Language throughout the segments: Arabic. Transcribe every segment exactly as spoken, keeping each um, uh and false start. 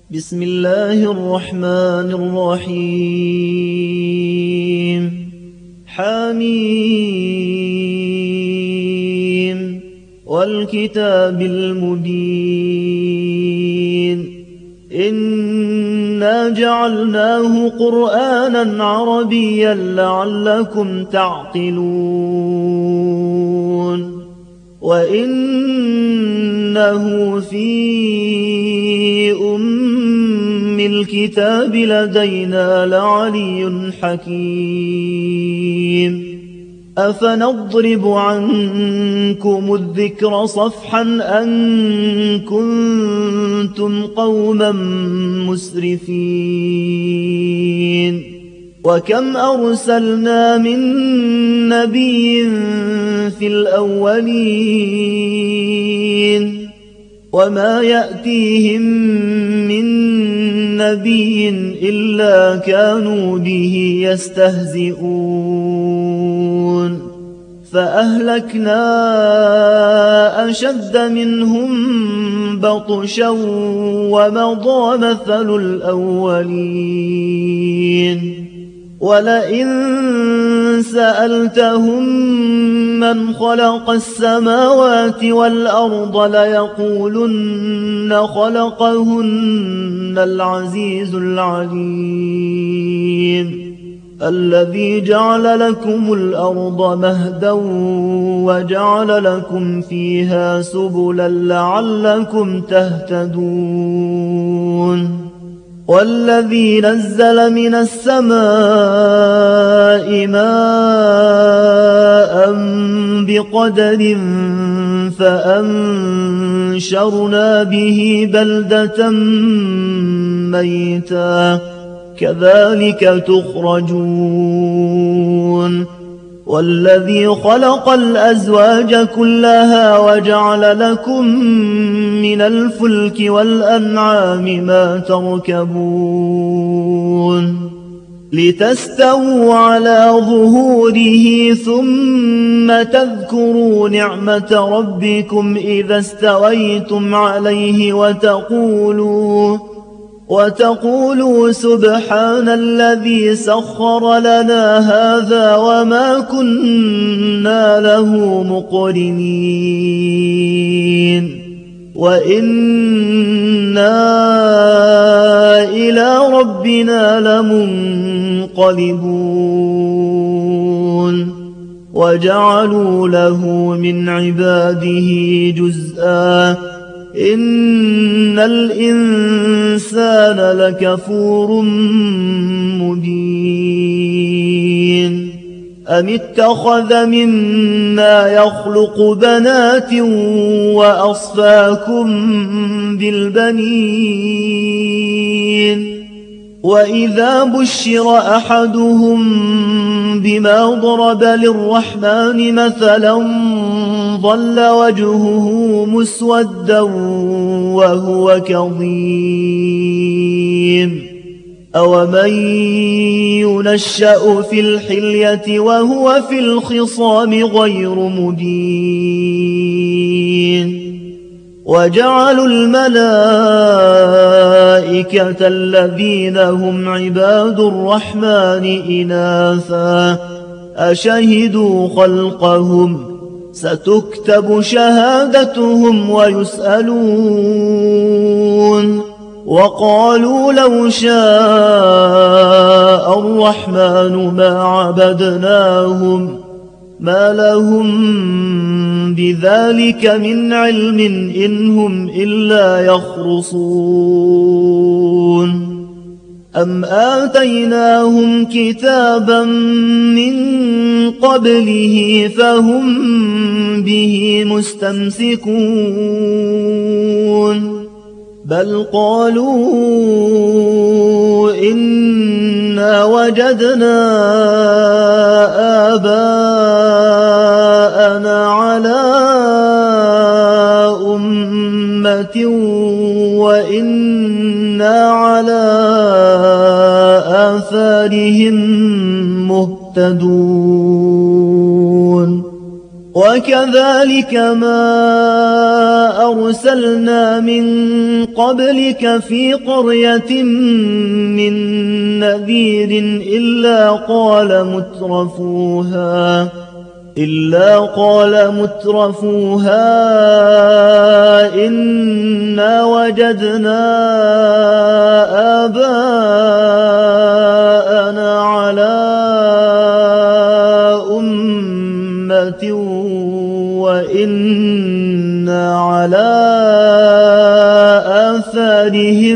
بسم الله الرحمن الرحيم. حميم والكتاب المبين إنا جعلناه قرآنا عربيا لعلكم تعقلون وإنه في أم الكتاب لدينا لعلي حكيم أفنضرب عنكم الذكر صفحا أن كنتم قوما مسرفين وكم أرسلنا من نبي في الأولين وما يأتيهم من نبي إلا كانوا به يستهزئون فأهلكنا أشد منهم بطشا ومضى مثل الأولين ولئن سألتهم من خلق السماوات والأرض ليقولن خلقهن العزيز العليم الذي جعل لكم الأرض مهدا وجعل لكم فيها سبلا لعلكم تهتدون والذي نزل من السماء ماء بقدر فأنشرنا به بلدة ميتا كذلك تخرجون والذي خلق الأزواج كلها وجعل لكم من الفلك والأنعام ما تركبون لتستووا على ظهوره ثم تذكروا نعمة ربكم إذا استويتم عليه وتقولوا وتقولوا سبحان الذي سخر لنا هذا وما كنا له مقرنين وإنا إلى ربنا لمنقلبون وجعلوا له من عباده جزءا إن الإنسان لكفور مبين أم اتخذ مما يخلق بنات وأصفاكم بالبنين وإذا بشر أحدهم بما ضرب للرحمن مثلا ظل وجهه مسودا وهو كظيم أومن ينشأ في الحلية وهو في الخصام غير مبين وجعلوا الملائكة الذين هم عباد الرحمن إناثا أشهدوا خلقهم ستكتب شهادتهم ويسألون وقالوا لو شاء الرحمن ما عبدناهم ما لهم بذلك من علم إن هم إلا يخرصون أم آتيناهم كتابا من قبله فهم به مستمسكون بل قالوا إنا وجدنا آباءنا على أمة وإنا على آثارهم مهتدون وكذلك ما أرسلنا من قبلك في قرية من نذير إلا قال مترفوها إلا قال مترفوها إنا وجدنا آباءنا على أمة وإنا على آثارهم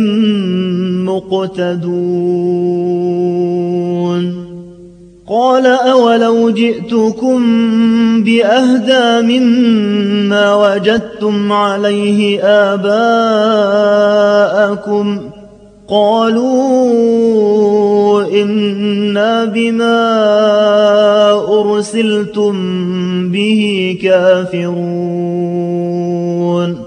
مقتدون قال أولو جئتكم بأهدى مما وجدتم عليه آباءكم قالوا إنا بما أرسلتم به كافرون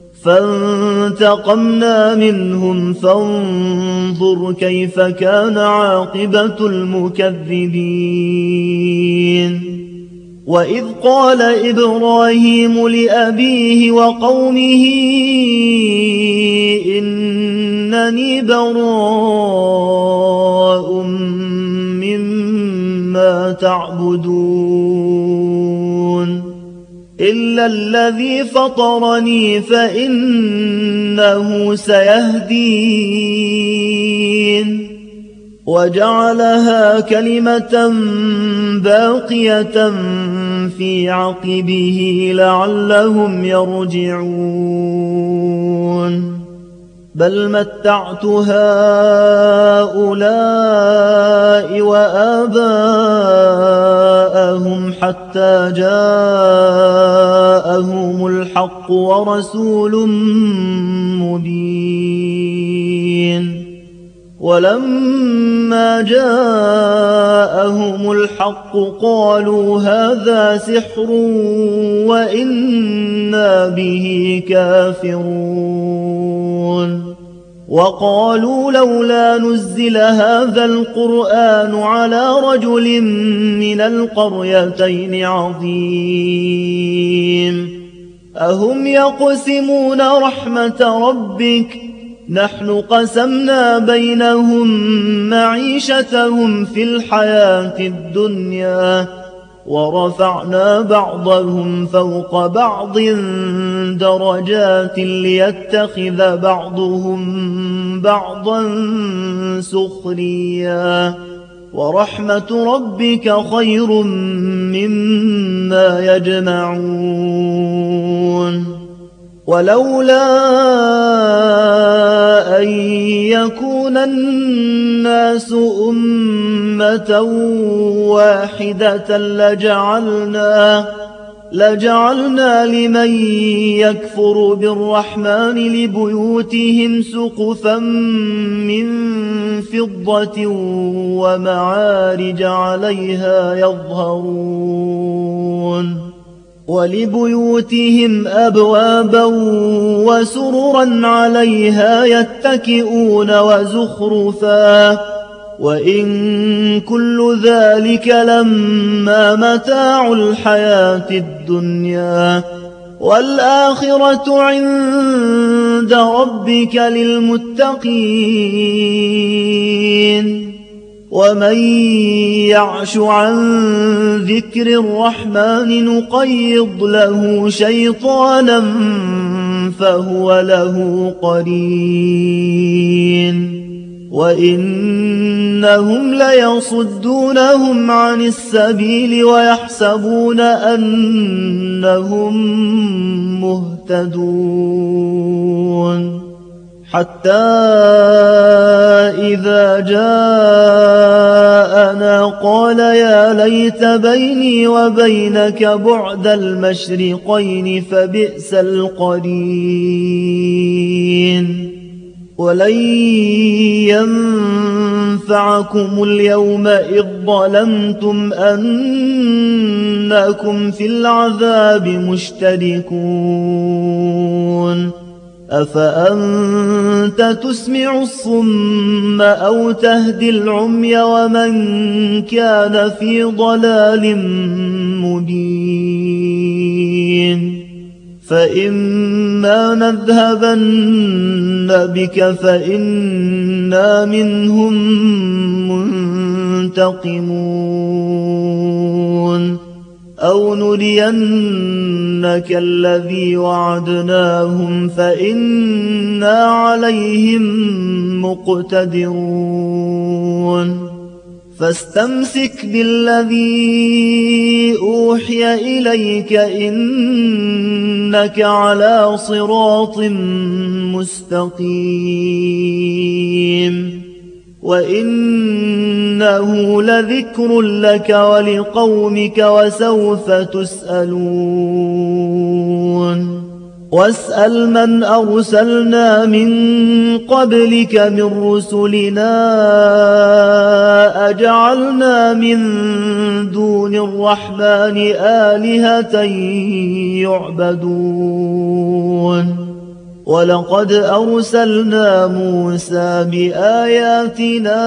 فانتقمنا منهم فانظر كيف كان عاقبة المكذبين وإذ قال إبراهيم لأبيه وقومه إنني براء مما تعبدون إلا الذي فطرني فإنه سيهدين وجعلها كلمة باقية في عقبه لعلهم يرجعون بل متعت هؤلاء وآباءهم حتى جاءهم الحق ورسول مبين ولما جاءهم الحق قالوا هذا سحر وإنا به كافرون وقالوا لولا نزل هذا القرآن على رجل من القريتين عظيم أهم يقسمون رحمة ربك نحن قسمنا بينهم معيشتهم في الحياة الدنيا ورفعنا بعضهم فوق بعض درجات ليتخذ بعضهم بعضا سخريا ورحمة ربك خير مما يجمعون ولولا أن يكون الناس أمة واحدة لجعلنا لجعلنا لمن يكفر بالرحمن لبيوتهم سقفا من فضة ومعارج عليها يظهرون ولبيوتهم أبوابا وسررا عليها يتكئون وزخرفا وإن كل ذلك لما متاع الحياة الدنيا والآخرة عند ربك للمتقين ومن يعش عن ذكر الرحمن نقيض له شيطانا فهو له قرين وإنهم ليصدونهم عن السبيل ويحسبون أنهم مهتدون حتى إذا جاءنا قال يا ليت بيني وبينك بعد المشرقين فبئس القرين ولن ينفعكم اليوم إذ ظلمتم أنكم في العذاب مشتركون أفأنت تسمع الصم أو تهدي العمي ومن كان في ضلال مبين فإما نذهبن بك فإنا منهم منتقمون أو نرينك الذي وعدناهم فإنا عليهم مقتدرون فاستمسك بالذي أوحي إليك إنك على صراط مستقيم وإنه لذكر لك ولقومك وسوف تسألون واسأل من أرسلنا من قبلك من رسلنا أجعلنا من دون الرحمن آلهة يعبدون ولقد أرسلنا موسى بآياتنا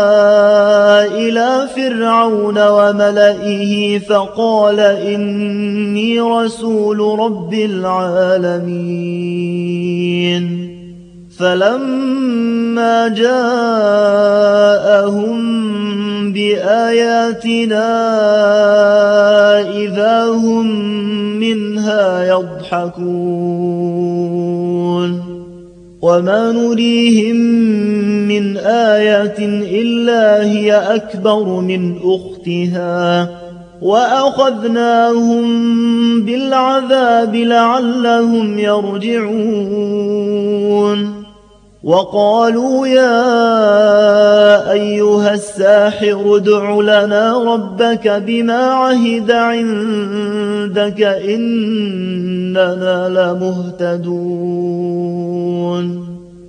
إلى فرعون وملئه فقال إني رسول رب العالمين فلما جاءهم بآياتنا إذا هم منها يضحكون وما نريهم من آية إلا هي أكبر من أختها وأخذناهم بالعذاب لعلهم يرجعون وقالوا يا أيها الساحر ادع لنا ربك بما عهد عندك إننا لمهتدون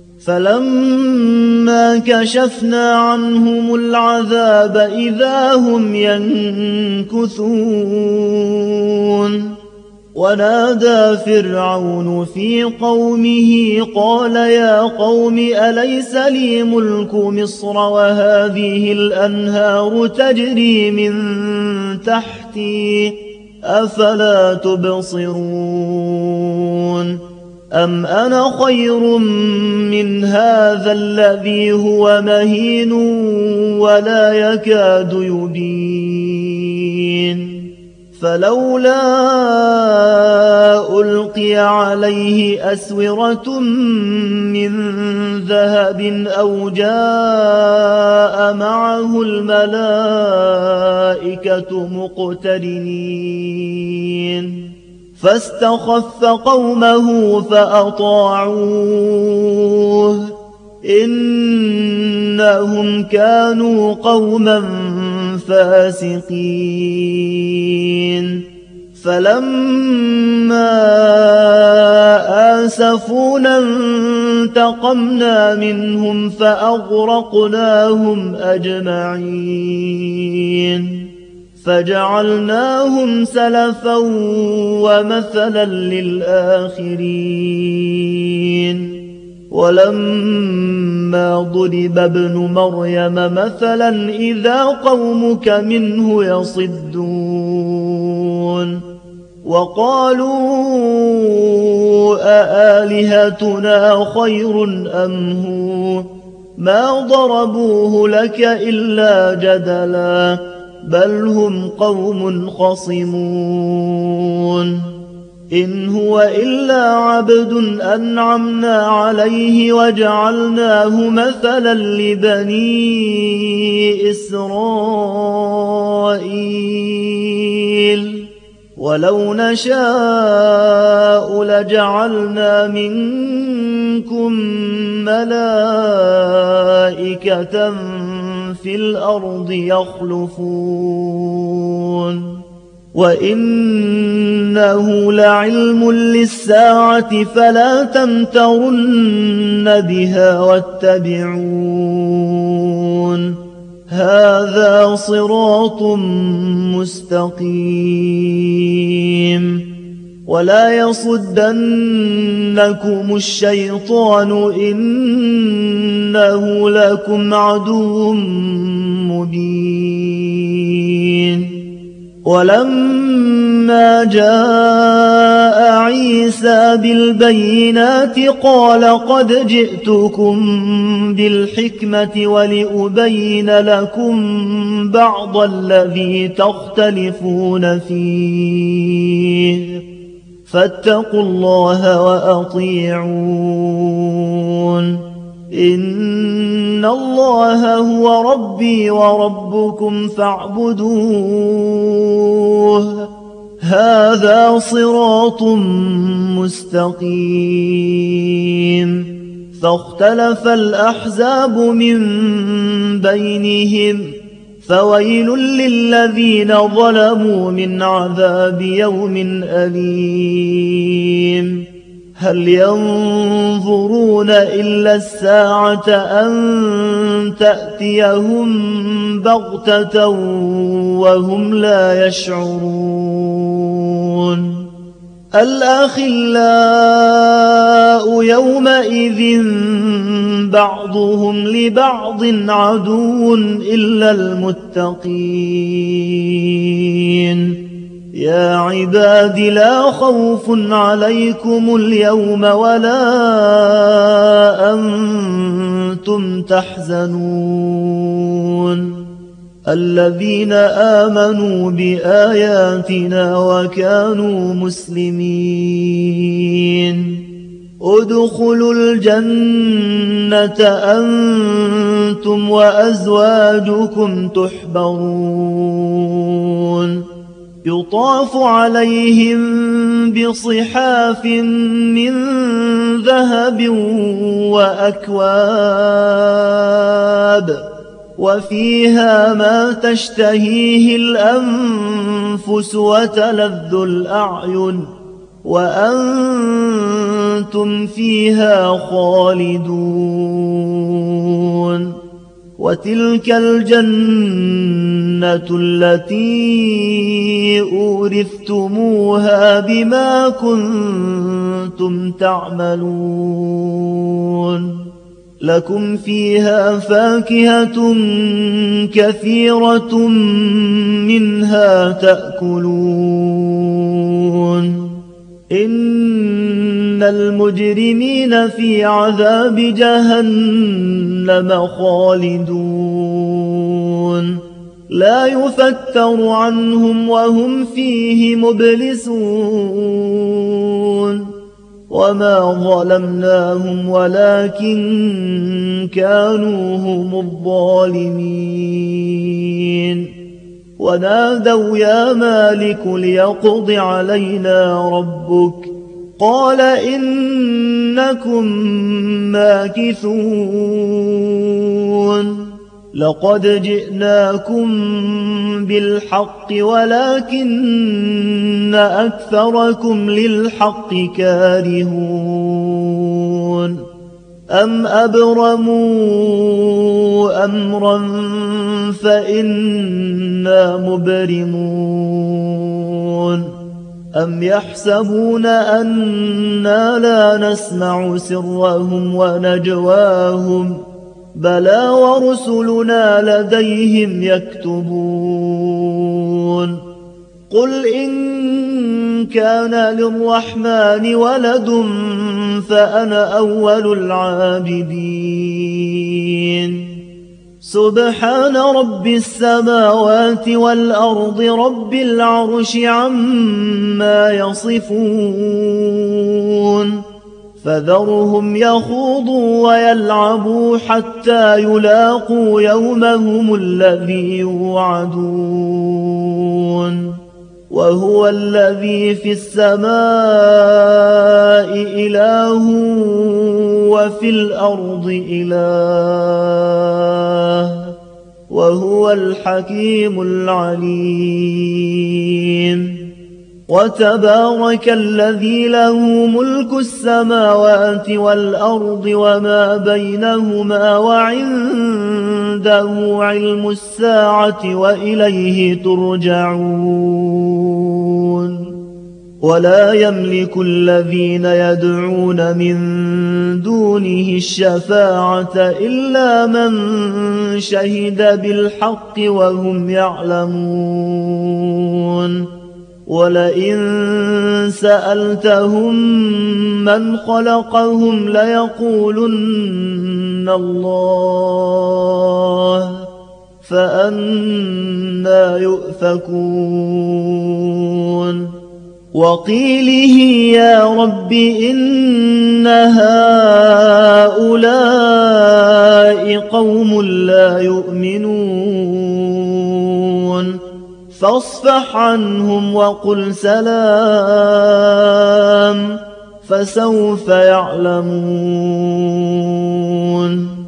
فلما كشفنا عنهم العذاب إذا هم ينكثون ونادى فرعون في قومه قال يا قوم أليس لي ملك مصر وهذه الأنهار تجري من تحتي أفلا تبصرون أم أنا خير من هذا الذي هو مهين ولا يكاد يبين فلولا ألقي عليه أسورة من ذهب أو جاء معه الملائكة مقترنين فاستخف قومه فأطاعوه إنهم كانوا قوما فاسقين فلما آسفونا انتقمنا منهم فأغرقناهم أجمعين فجعلناهم سلفا ومثلا للآخرين ولما ضرب ابن مريم مثلا إذا قومك منه يصدون وقالوا أآلهتنا خير أم هو ما ضربوه لك إلا جدلا بل هم قوم خصمون إن هو إلا عبد أنعمنا عليه وجعلناه مثلا لبني إسرائيل ولو نشاء لجعلنا منكم ملائكة في الأرض يخلفون وإنه لعلم للساعة فلا تمترن بها واتبعون هذا صراط مستقيم ولا يصدنكم الشيطان إنه لكم عدو مبين. ولما جاء عيسى بالبينات قال قد جئتكم بالحكمة ولأبين لكم بعض الذي تختلفون فيه فاتقوا الله وأطيعون إن الله هو ربي وربكم فاعبدوه هذا صراط مستقيم. فاختلف الأحزاب من بينهم فويل للذين ظلموا من عذاب يوم أليم. هل ينظرون إلا الساعة أن تأتيهم بغتة وهم لا يشعرون. الأخلاء يومئذ بعضهم لبعض عدو إلا المتقين. يا عباد لا خوف عليكم اليوم ولا أنتم تحزنون الذين آمنوا بآياتنا وكانوا مسلمين. ادخلوا الجنة أنتم وأزواجكم تحبرون يطاف عليهم بصحاف من ذهب وأكواب وفيها ما تشتهيه الأنفس وتلذ الأعين وأنتم فيها خالدون. وتلك الجنة التي أورثتموها بما كنتم تعملون لكم فيها فاكهة كثيرة منها تأكلون. إن المجرمين في عذاب جهنم خالدون لا يفتر عنهم وهم فيه مبلسون. وما ظلمناهم ولكن كانوا هم الظالمين. ونادوا يا مالك ليقض علينا ربك قال إنكم ماكثون. لقد جئناكم بالحق ولكن أكثركم للحق كارهون. أم أبرموا أمرا فإنا مبرمون. أم يحسبون أنا لا نسمع سرهم ونجواهم بلى ورسلنا لديهم يكتبون. قل إن كان للرحمن ولد فأنا أول العابدين. سبحان رب السماوات والأرض رب العرش عما يصفون. فذرهم يخوضوا ويلعبوا حتى يلاقوا يومهم الذي يوعدون. وهو الذي في السماء إله وفي الأرض إله وهو الحكيم العليم. وتبارك الذي له ملك السماوات والأرض وما بينهما وعنده علم الساعة وإليه ترجعون. ولا يملك الذين يدعون من دونه الشفاعة إلا من شهد بالحق وهم يعلمون ولئن سألتهم من خلقهم ليقولن الله فأنى يؤفكون وقيله يا رب إن هؤلاء قوم لا يؤمنون فاصفح عنهم وقل سلام فسوف يعلمون.